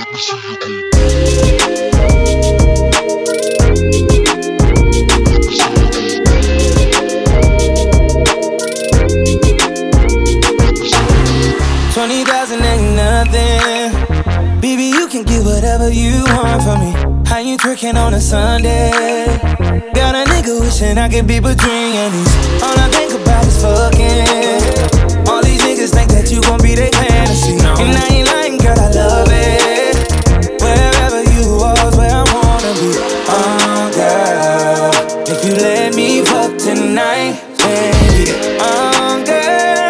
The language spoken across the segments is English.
$20,000 ain't nothing. Baby, you can get whatever you want from me. How you twerking on a Sunday? Got a nigga wishing I could be between your knees. All I think about is fucking. All these niggas think that you gon' be their fantasy. And I ain't lying, girl, I love it. Wherever you are is where I wanna be. Oh, girl, if you let me fuck tonight, baby. Oh, girl.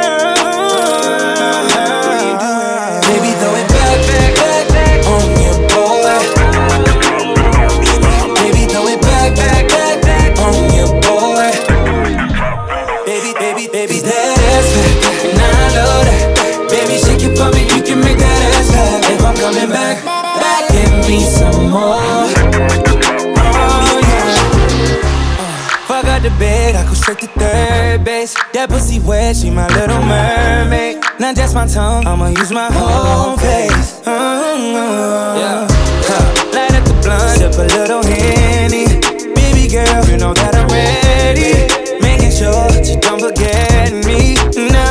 Baby, that ass fat, and I know that. Baby, shake it for me, you can make that ass fat. If I'm coming back, give me some more. Oh yeah. Fuck out the bed, I go straight to third base. That pussy wet, she my little mermaid. Not just my tongue, I'ma use my whole face. Yeah. Light up the blunt, sip a little Henny. Baby girl, you know that I'm ready. Making sure that you don't forget me, no.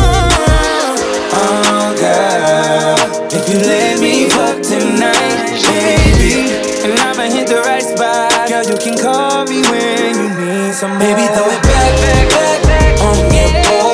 Oh, girl, if you let me fuck tonight, baby, and I'ma hit the right spot, girl, you can call me when you need some more. Baby, throw it back, back, back, back on your boy.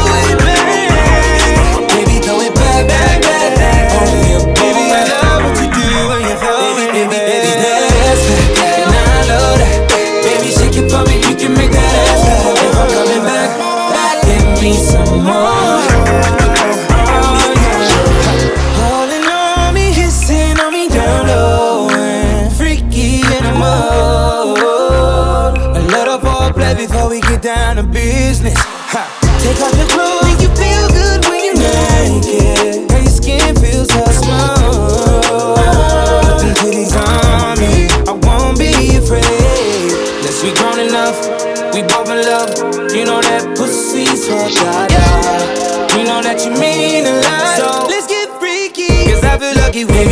Baby, throw it back, back, back, back on your boy. Baby, I love what you do when you throw it, baby, that ass fat, and I know that. Baby, shake it for me, you can make that ass fat. If I'm coming back, give me some more. Oh, yeah. Calling on me, kissing on me down low, and freaky in the mode. A little foreplay before we get down to business. Ha. Take off your clothes, make you feel good when you're naked. Girl, your skin feels so smooth. Put them titties on me, I won't be afraid. We grown enough, we both in love. You know that pussy's for God. You know that you mean a lot. So let's get freaky, cause I feel lucky with